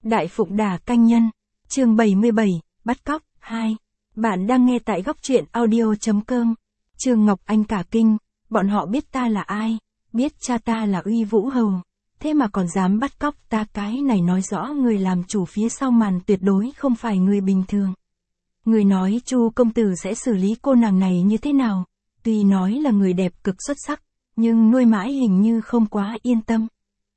Đại Phụng Đà Canh Nhân, chương 77, bắt cóc, 2. Bạn đang nghe tại góc truyện audio.com. Trương Ngọc Anh cả kinh, bọn họ biết ta là ai, biết cha ta là Uy Vũ Hầu, thế mà còn dám bắt cóc ta, cái này nói rõ người làm chủ phía sau màn tuyệt đối không phải người bình thường. Người nói Chu công tử sẽ xử lý cô nàng này như thế nào, tuy nói là người đẹp cực xuất sắc, nhưng nuôi mãi hình như không quá yên tâm.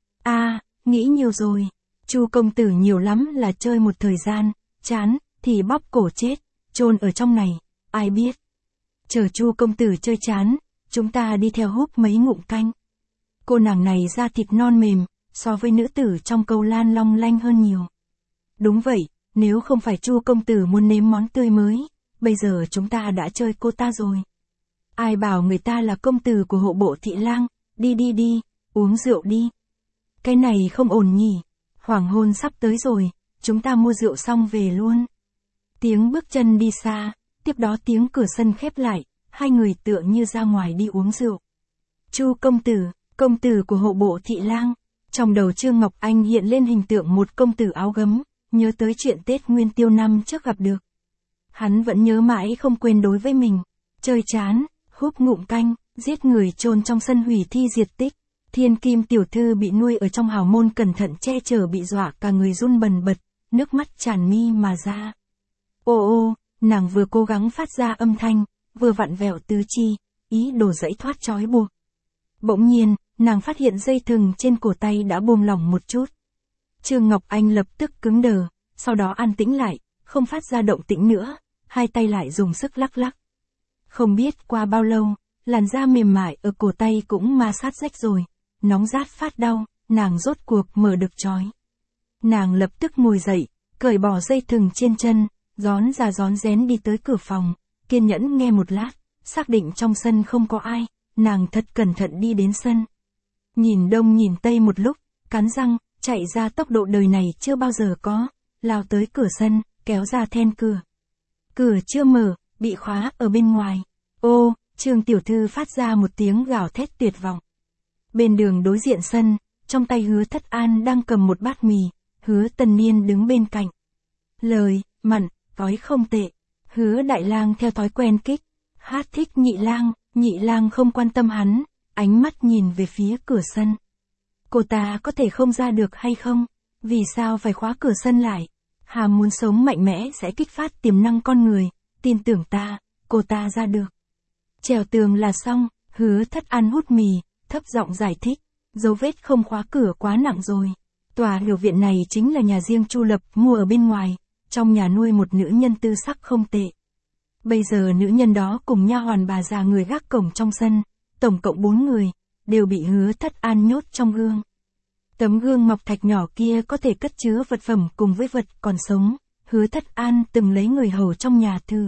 Nghĩ nhiều rồi. Chu công tử nhiều lắm là chơi một thời gian, chán, thì bóp cổ chết, chôn ở trong này, ai biết. Chờ Chu công tử chơi chán, chúng ta đi theo húp mấy ngụm canh. Cô nàng này da thịt non mềm, so với nữ tử trong câu lan long lanh hơn nhiều. Đúng vậy, nếu không phải Chu công tử muốn nếm món tươi mới, bây giờ chúng ta đã chơi cô ta rồi. Ai bảo người ta là công tử của hộ bộ thị lang, đi, uống rượu đi. Cái này không ổn nhỉ. Hoàng hôn sắp tới rồi, chúng ta mua rượu xong về luôn. Tiếng bước chân đi xa, tiếp đó tiếng cửa sân khép lại, hai người tựa như ra ngoài đi uống rượu. Chu công tử của hộ bộ thị lang. Trong đầu Trương Ngọc Anh hiện lên hình tượng một công tử áo gấm, nhớ tới chuyện Tết Nguyên Tiêu năm trước gặp được. Hắn vẫn nhớ mãi không quên đối với mình. Chơi chán, húp ngụm canh, giết người chôn trong sân hủy thi diệt tích. Thiên Kim tiểu thư bị nuôi ở trong hào môn cẩn thận che chở bị dọa cả người run bần bật, nước mắt tràn mi mà ra. Ô, nàng vừa cố gắng phát ra âm thanh, vừa vặn vẹo tứ chi, ý đồ giãy thoát trói buộc. Bỗng nhiên, nàng phát hiện dây thừng trên cổ tay đã buông lỏng một chút. Trương Ngọc Anh lập tức cứng đờ, sau đó an tĩnh lại, không phát ra động tĩnh nữa, hai tay lại dùng sức lắc lắc. Không biết qua bao lâu, làn da mềm mại ở cổ tay cũng ma sát rách rồi. Nóng rát phát đau, nàng rốt cuộc mở được trói. Nàng lập tức ngồi dậy, cởi bỏ dây thừng trên chân, rón ra rón rén đi tới cửa phòng, kiên nhẫn nghe một lát, xác định trong sân không có ai, nàng thật cẩn thận đi đến sân. Nhìn đông nhìn tây một lúc, cắn răng, chạy ra tốc độ đời này chưa bao giờ có, lao tới cửa sân, kéo ra then cửa. Cửa chưa mở, bị khóa ở bên ngoài. Ô, Trương tiểu thư phát ra một tiếng gào thét tuyệt vọng. Bên đường đối diện sân, trong tay Hứa Thất An đang cầm một bát mì, Hứa Tân Niên đứng bên cạnh. Lời, mặn, gói không tệ. Hứa Đại Lang theo thói quen kích, hát thích Nhị Lang không quan tâm hắn, ánh mắt nhìn về phía cửa sân. Cô ta có thể không ra được hay không? Vì sao phải khóa cửa sân lại? Hàm muốn sống mạnh mẽ sẽ kích phát tiềm năng con người, tin tưởng ta, cô ta ra được. Trèo tường là xong, Hứa Thất An hút mì, thấp giọng giải thích, dấu vết không khóa cửa quá nặng rồi. Tòa lều viện này chính là nhà riêng Chu Lập mua ở bên ngoài, trong nhà nuôi một nữ nhân tư sắc không tệ. Bây giờ nữ nhân đó cùng nha hoàn bà già người gác cổng trong sân, tổng cộng 4 người, đều bị Hứa Thất An nhốt trong gương. Tấm gương ngọc thạch nhỏ kia có thể cất chứa vật phẩm cùng với vật còn sống, Hứa Thất An từng lấy người hầu trong nhà thử.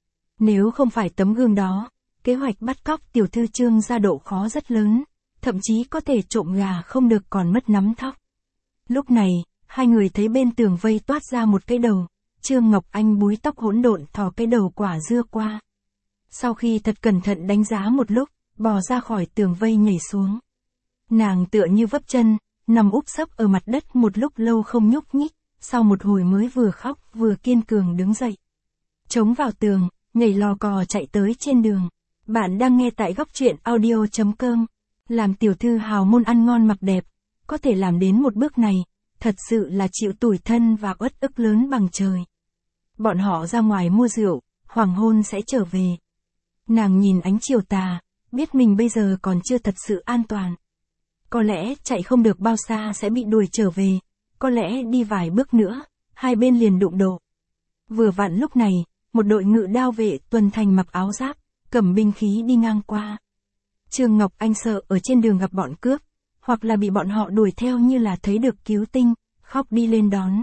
Nếu không phải tấm gương đó, kế hoạch bắt cóc tiểu thư Trương ra độ khó rất lớn, thậm chí có thể trộm gà không được còn mất nắm thóc. Lúc này, hai người thấy bên tường vây toát ra một cái đầu, Trương Ngọc Anh búi tóc hỗn độn thò cái đầu quả dưa qua. Sau khi thật cẩn thận đánh giá một lúc, bò ra khỏi tường vây nhảy xuống. Nàng tựa như vấp chân, nằm úp sấp ở mặt đất một lúc lâu không nhúc nhích, sau một hồi mới vừa khóc vừa kiên cường đứng dậy. Chống vào tường, nhảy lò cò chạy tới trên đường. Bạn đang nghe tại góc truyện audio.com. Làm tiểu thư hào môn ăn ngon mặc đẹp, có thể làm đến một bước này, thật sự là chịu tủi thân và uất ức lớn bằng trời. Bọn họ ra ngoài mua rượu, hoàng hôn sẽ trở về. Nàng nhìn ánh chiều tà, biết mình bây giờ còn chưa thật sự an toàn. Có lẽ chạy không được bao xa sẽ bị đuổi trở về, có lẽ đi vài bước nữa, hai bên liền đụng độ. Vừa vặn lúc này, một đội ngự đao vệ tuần thành mặc áo giáp, cầm binh khí đi ngang qua. Trương Ngọc Anh sợ ở trên đường gặp bọn cướp, hoặc là bị bọn họ đuổi theo như là thấy được cứu tinh, khóc đi lên đón.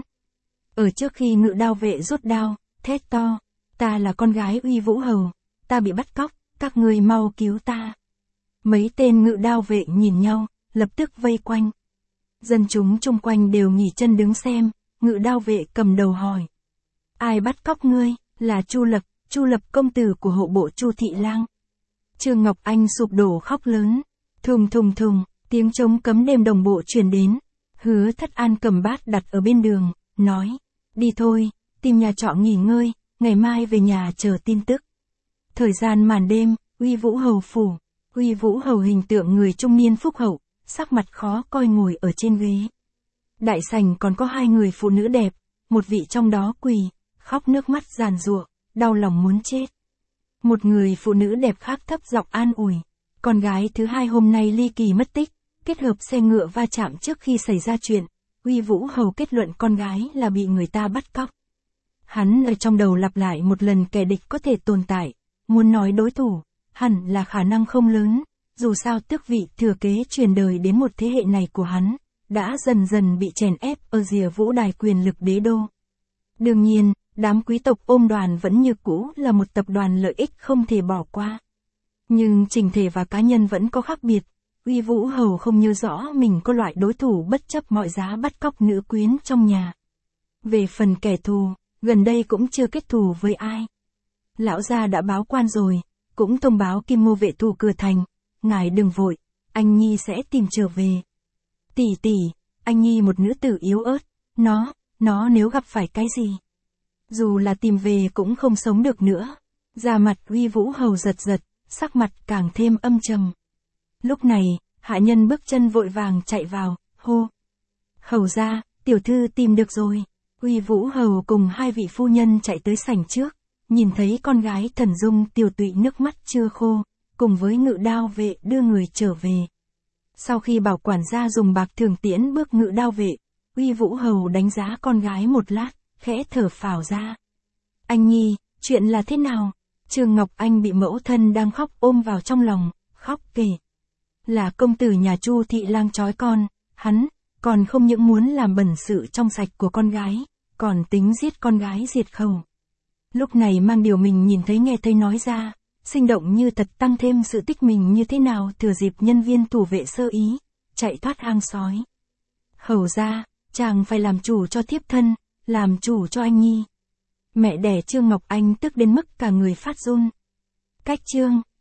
Ở trước khi ngự đao vệ rút đao, thét to, ta là con gái Uy Vũ Hầu, ta bị bắt cóc, các ngươi mau cứu ta. Mấy tên ngự đao vệ nhìn nhau, lập tức vây quanh. Dân chúng chung quanh đều nghỉ chân đứng xem, ngự đao vệ cầm đầu hỏi. Ai bắt cóc ngươi? Là Chu Lập công tử của hộ bộ Chu thị lang. Trương Ngọc Anh sụp đổ khóc lớn. Thùng, tiếng trống cấm đêm đồng bộ truyền đến. Hứa Thất An cầm bát đặt ở bên đường, nói, đi thôi, tìm nhà trọ nghỉ ngơi, ngày mai về nhà chờ tin tức. Thời gian màn đêm, Uy Vũ Hầu phủ, Uy Vũ Hầu hình tượng người trung niên phúc hậu, sắc mặt khó coi ngồi ở trên ghế. Đại sảnh còn có 2 người phụ nữ đẹp, một vị trong đó quỳ, khóc nước mắt giàn giụa, đau lòng muốn chết. Một người phụ nữ đẹp khác thấp giọng an ủi, con gái thứ 2 hôm nay ly kỳ mất tích, kết hợp xe ngựa va chạm trước khi xảy ra chuyện, Uy Vũ Hầu kết luận con gái là bị người ta bắt cóc. Hắn ở trong đầu lặp lại một lần kẻ địch có thể tồn tại, muốn nói đối thủ, hẳn là khả năng không lớn, dù sao tước vị thừa kế truyền đời đến một thế hệ này của hắn, đã dần dần bị chèn ép ở rìa vũ đài quyền lực đế đô. Đương nhiên, đám quý tộc ôm đoàn vẫn như cũ là một tập đoàn lợi ích không thể bỏ qua. Nhưng trình thể và cá nhân vẫn có khác biệt, Uy Vũ Hầu không nhớ rõ mình có loại đối thủ bất chấp mọi giá bắt cóc nữ quyến trong nhà. Về phần kẻ thù, gần đây cũng chưa kết thù với ai. Lão gia đã báo quan rồi, cũng thông báo Kim Ngô vệ thủ cửa thành, ngài đừng vội, anh Nhi sẽ tìm trở về. Tỷ tỷ, anh Nhi một nữ tử yếu ớt, nó nếu gặp phải cái gì, dù là tìm về cũng không sống được nữa. Da mặt Uy Vũ Hầu giật giật, sắc mặt càng thêm âm trầm. Lúc này, hạ nhân bước chân vội vàng chạy vào, hô. Hầu gia, tiểu thư tìm được rồi. Uy Vũ Hầu cùng 2 vị phu nhân chạy tới sảnh trước, nhìn thấy con gái thần dung tiều tụy nước mắt chưa khô, cùng với ngự đao vệ đưa người trở về. Sau khi bảo quản gia dùng bạc thường tiễn bước ngự đao vệ, Uy Vũ Hầu đánh giá con gái một lát, khẽ thở phào ra. Anh Nhi, chuyện là thế nào? Trương Ngọc Anh bị mẫu thân đang khóc ôm vào trong lòng, khóc kể. Là công tử nhà Chu thị lang trói con, hắn, còn không những muốn làm bẩn sự trong sạch của con gái, còn tính giết con gái diệt khẩu. Lúc này mang điều mình nhìn thấy nghe thấy nói ra, sinh động như thật tăng thêm sự tích mình như thế nào thừa dịp nhân viên thủ vệ sơ ý, chạy thoát hang sói. Hầu ra, chàng phải làm chủ cho thiếp thân, làm chủ cho anh Nhi. Mẹ đẻ Trương Ngọc Anh tức đến mức cả người phát run. Cách chương